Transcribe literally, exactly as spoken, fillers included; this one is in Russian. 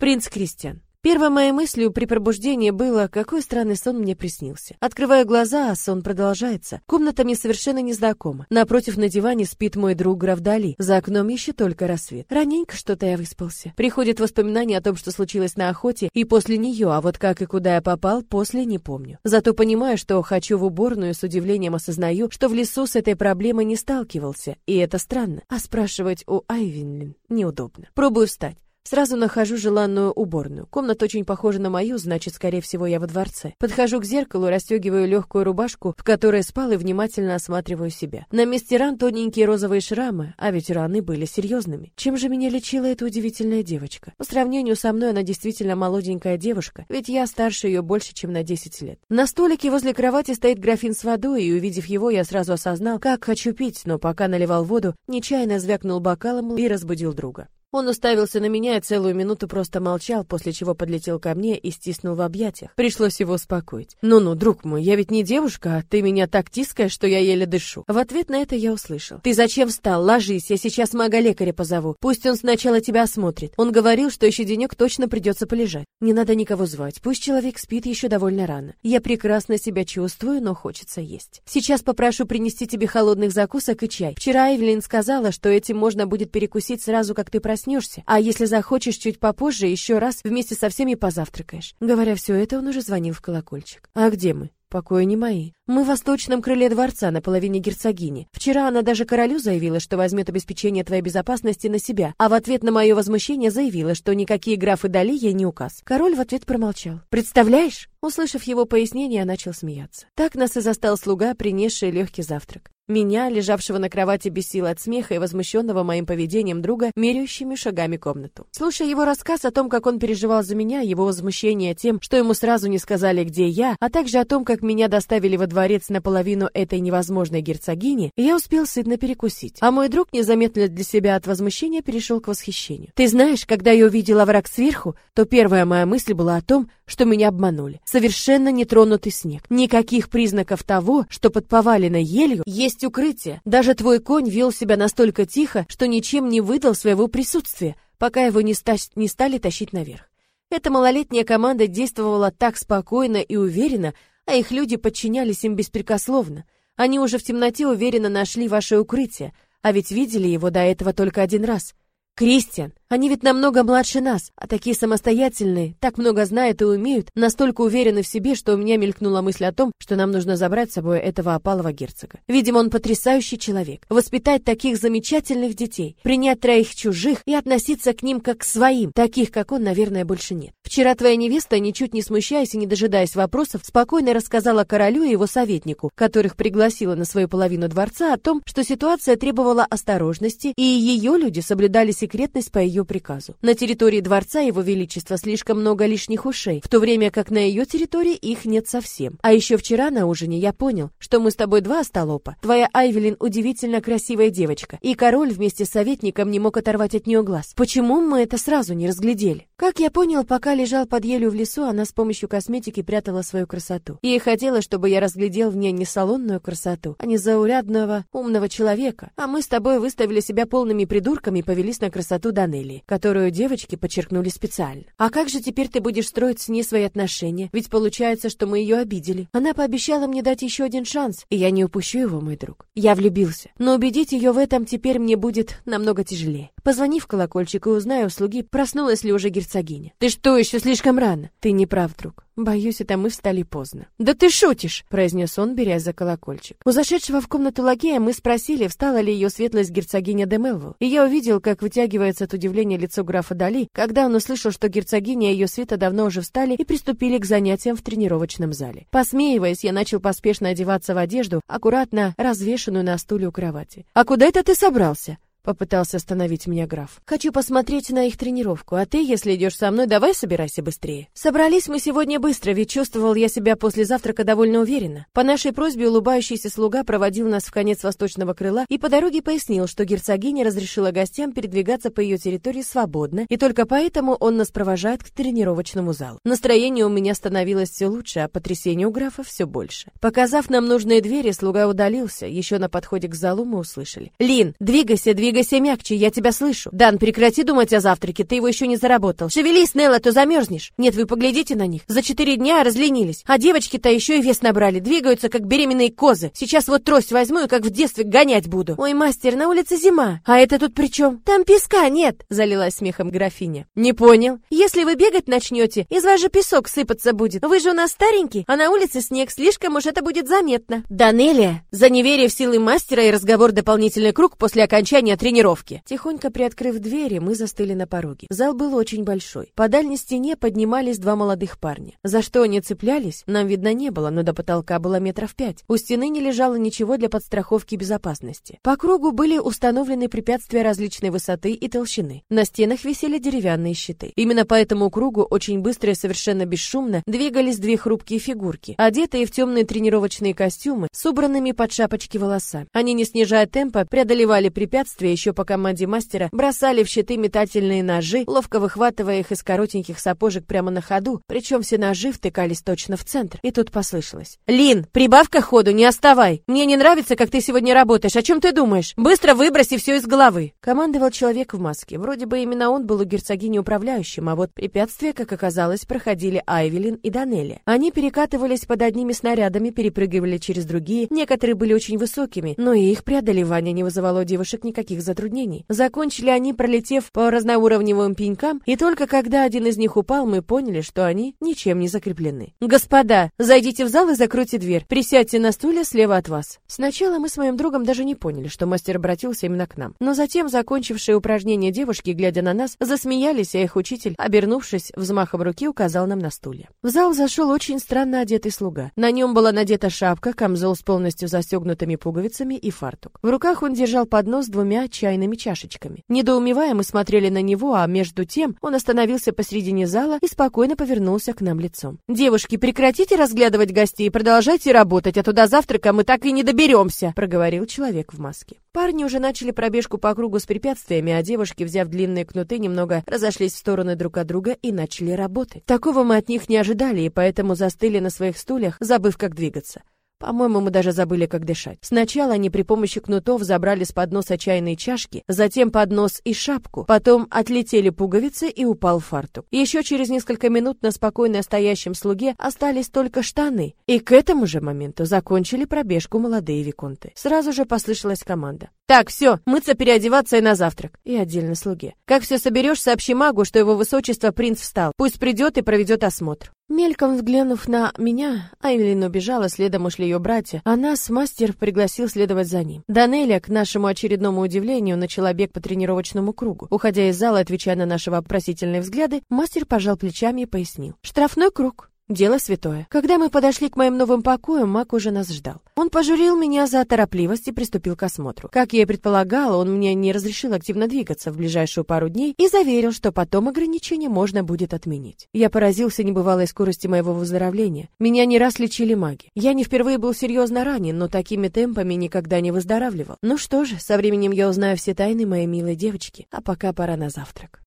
Принц Кристиан. Первой моей мыслью при пробуждении было, какой странный сон мне приснился. Открываю глаза, а сон продолжается. Комната мне совершенно незнакома. Напротив на диване спит мой друг граф Дали. За окном еще только рассвет. Раненько что-то я выспался. Приходит воспоминание о том, что случилось на охоте, и после нее, а вот как и куда я попал, после не помню. Зато понимаю, что хочу в уборную, с удивлением осознаю, что в лесу с этой проблемой не сталкивался, и это странно. А спрашивать у Айвенлин неудобно. Пробую встать. Сразу нахожу желанную уборную. Комната очень похожа на мою, значит, скорее всего, я во дворце. Подхожу к зеркалу, расстегиваю легкую рубашку, в которой спал, и внимательно осматриваю себя. На месте ран тоненькие розовые шрамы, а ведь раны были серьезными. Чем же меня лечила эта удивительная девочка? По сравнению со мной она действительно молоденькая девушка, ведь я старше ее больше, чем на десять лет. На столике возле кровати стоит графин с водой, и, увидев его, я сразу осознал, как хочу пить, но пока наливал воду, нечаянно звякнул бокалом и разбудил друга. Он уставился на меня и целую минуту просто молчал, после чего подлетел ко мне и стиснул в объятиях. Пришлось его успокоить. «Ну-ну, друг мой, я ведь не девушка, а ты меня так тискаешь, что я еле дышу». В ответ на это я услышал: «Ты зачем встал? Ложись, я сейчас мага-лекаря позову. Пусть он сначала тебя осмотрит. Он говорил, что еще денек точно придется полежать. Не надо никого звать, пусть человек спит еще довольно рано. Я прекрасно себя чувствую, но хочется есть. Сейчас попрошу принести тебе холодных закусок и чай. Вчера Эвелин сказала, что этим можно будет перекусить сразу, как ты проснешься. А если захочешь чуть попозже, еще раз вместе со всеми позавтракаешь». Говоря все это, он уже звонил в колокольчик. «А где мы?» «Покои не мои. Мы в восточном крыле дворца, на половине герцогини. Вчера она даже королю заявила, что возьмет обеспечение твоей безопасности на себя, а в ответ на мое возмущение заявила, что никакие графы Дали ей не указ». Король в ответ промолчал. «Представляешь?» Услышав его пояснение, я начал смеяться. Так нас и застал слуга, принесший легкий завтрак. Меня, лежавшего на кровати без сил от смеха и возмущенного моим поведением друга, меряющими шагами комнату. Слушая его рассказ о том, как он переживал за меня, его возмущение тем, что ему сразу не сказали, где я, а также о том, как меня доставили во дворец наполовину этой невозможной герцогини, я успел сытно перекусить. А мой друг, незаметно для себя от возмущения, перешел к восхищению. «Ты знаешь, когда я увидела овраг сверху, то первая моя мысль была о том, что меня обманули. Совершенно нетронутый снег. Никаких признаков того, что под поваленной елью есть укрытие. Даже твой конь вел себя настолько тихо, что ничем не выдал своего присутствия, пока его не, ста- не стали тащить наверх. Эта малолетняя команда действовала так спокойно и уверенно, а их люди подчинялись им беспрекословно. Они уже в темноте уверенно нашли ваше укрытие, а ведь видели его до этого только один раз. Кристиан, они ведь намного младше нас, а такие самостоятельные, так много знают и умеют, настолько уверены в себе, что у меня мелькнула мысль о том, что нам нужно забрать с собой этого опалого герцога. Видимо, он потрясающий человек. Воспитать таких замечательных детей, принять троих чужих и относиться к ним как к своим, таких, как он, наверное, больше нет. Вчера твоя невеста, ничуть не смущаясь и не дожидаясь вопросов, спокойно рассказала королю и его советнику, которых пригласила на свою половину дворца, о том, что ситуация требовала осторожности, и ее люди соблюдали секретность по ее приказу. На территории дворца Его Величества слишком много лишних ушей, в то время как на ее территории их нет совсем. А еще вчера на ужине я понял, что мы с тобой два остолопа. Твоя Айвелин удивительно красивая девочка, и король вместе с советником не мог оторвать от нее глаз. Почему мы это сразу не разглядели? Как я понял, пока лежал под елью в лесу, она с помощью косметики прятала свою красоту. Ей хотелось, чтобы я разглядел в ней не салонную красоту, а незаурядного, умного человека. А мы с тобой выставили себя полными придурками и повелись на красоту Данелии, которую девочки подчеркнули специально. А как же теперь ты будешь строить с ней свои отношения? Ведь получается, что мы ее обидели. Она пообещала мне дать еще один шанс, и я не упущу его, мой друг. Я влюбился, но убедить ее в этом теперь мне будет намного тяжелее. Позвони в колокольчик и узнай у слуги, проснулась ли уже герцогиня. Ты что, еще слишком рано? Ты не прав, друг. Боюсь, это мы встали поздно. Да ты шутишь, произнес он, берясь за колокольчик. У зашедшего в комнату лакея мы спросили, встала ли ее светлость герцогиня де Мелвилл. И я увидел, как вытягивается от удивления лицо графа Дали, когда он услышал, что герцогиня и ее свита давно уже встали и приступили к занятиям в тренировочном зале. Посмеиваясь, я начал поспешно одеваться в одежду, аккуратно развешанную на стуле у кровати. А куда это ты собрался? Попытался остановить меня граф. Хочу посмотреть на их тренировку, а ты, если идешь со мной, давай собирайся быстрее. Собрались мы сегодня быстро, ведь чувствовал я себя после завтрака довольно уверенно. По нашей просьбе улыбающийся слуга проводил нас в конец восточного крыла и по дороге пояснил, что герцогиня разрешила гостям передвигаться по ее территории свободно, и только поэтому он нас провожает к тренировочному залу. Настроение у меня становилось все лучше, а потрясение у графа все больше. Показав нам нужные двери, слуга удалился. Еще на подходе к залу мы услышали: «Лин, двигайся, двигайся!» Двигайся мягче, я тебя слышу. Дан, прекрати думать о завтраке, ты его еще не заработал. Шевелись, Нелла, то замерзнешь. Нет, вы поглядите на них. За четыре дня разленились. А девочки-то еще и вес набрали, двигаются как беременные козы. Сейчас вот трость возьму и как в детстве гонять буду. Ой, мастер, на улице зима. А это тут при чем? Там песка нет, залилась смехом графиня. Не понял. Если вы бегать начнете, из вас же песок сыпаться будет. Вы же у нас старенький, а на улице снег, слишком уж это будет заметно. Да, Нелия, за неверие в силы мастера и разговор дополнительный круг после окончания тренировки. Тихонько приоткрыв двери, мы застыли на пороге. Зал был очень большой. По дальней стене поднимались два молодых парня. За что они цеплялись, нам видно не было, но до потолка было метров пять. У стены не лежало ничего для подстраховки безопасности. По кругу были установлены препятствия различной высоты и толщины. На стенах висели деревянные щиты. Именно по этому кругу очень быстро и совершенно бесшумно двигались две хрупкие фигурки, одетые в темные тренировочные костюмы с убранными под шапочки волосами. Они, не снижая темпа, преодолевали препятствия, еще по команде мастера бросали в щиты метательные ножи, ловко выхватывая их из коротеньких сапожек прямо на ходу, причем все ножи втыкались точно в центр. И тут послышалось: «Лин, прибавь-ка ходу, не оставай! Мне не нравится, как ты сегодня работаешь, о чем ты думаешь? Быстро выброси все из головы!» Командовал человек в маске. Вроде бы именно он был у герцогини управляющим, а вот препятствия, как оказалось, проходили Айвелин и Данелия. Они перекатывались под одними снарядами, перепрыгивали через другие, некоторые были очень высокими, но и их преодолевание не вызывало у девушек никаких затруднений. Закончили они, пролетев по разноуровневым пенькам, и только когда один из них упал, мы поняли, что они ничем не закреплены. «Господа, зайдите в зал и закройте дверь. Присядьте на стуле слева от вас». Сначала мы с моим другом даже не поняли, что мастер обратился именно к нам. Но затем, закончившие упражнение девушки, глядя на нас, засмеялись, а их учитель, обернувшись, взмахом руки указал нам на стулья. В зал зашел очень странно одетый слуга. На нем была надета шапка, камзол с полностью застегнутыми пуговицами и фартук. В руках он держал поднос с двумя чайными чашечками. Недоумевая, мы смотрели на него, а между тем он остановился посредине зала и спокойно повернулся к нам лицом. «Девушки, прекратите разглядывать гостей и продолжайте работать, а туда завтрака мы так и не доберемся», — проговорил человек в маске. Парни уже начали пробежку по кругу с препятствиями, а девушки, взяв длинные кнуты, немного разошлись в стороны друг от друга и начали работать. Такого мы от них не ожидали, и поэтому застыли на своих стульях, забыв, как двигаться. По-моему, мы даже забыли, как дышать. Сначала они при помощи кнутов забрали с подноса чайные чашки, затем поднос и шапку, потом отлетели пуговицы и упал фартук. Еще через несколько минут на спокойно стоящем слуге остались только штаны, и к этому же моменту закончили пробежку молодые виконты. Сразу же послышалась команда: «Так, все, мыться, переодеваться и на завтрак». И отдельно слуге: «Как все соберешь, сообщи магу, что его высочество принц встал. Пусть придет и проведет осмотр». Мельком взглянув на меня, Айвелин убежала, следом ушли ее братья, а нас мастер пригласил следовать за ним. Данелия, к нашему очередному удивлению, начала бег по тренировочному кругу. Уходя из зала, отвечая на наши вопросительные взгляды, мастер пожал плечами и пояснил: «Штрафной круг. Дело святое». Когда мы подошли к моим новым покоям, маг уже нас ждал. Он пожурил меня за торопливость и приступил к осмотру. Как я и предполагала, он мне не разрешил активно двигаться в ближайшую пару дней и заверил, что потом ограничения можно будет отменить. Я поразился небывалой скорости моего выздоровления. Меня не раз лечили маги. Я не впервые был серьезно ранен, но такими темпами никогда не выздоравливал. Ну что же, со временем я узнаю все тайны моей милой девочки, а пока пора на завтрак.